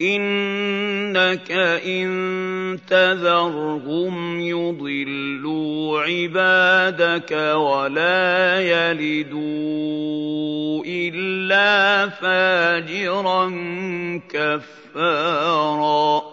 إِنَّكَ إِن تَذَرْهُمْ يُضِلُّوا عِبَادَكَ وَلَا يَلِدُوا إِلَّا فَاجِرًا كَفَّارًا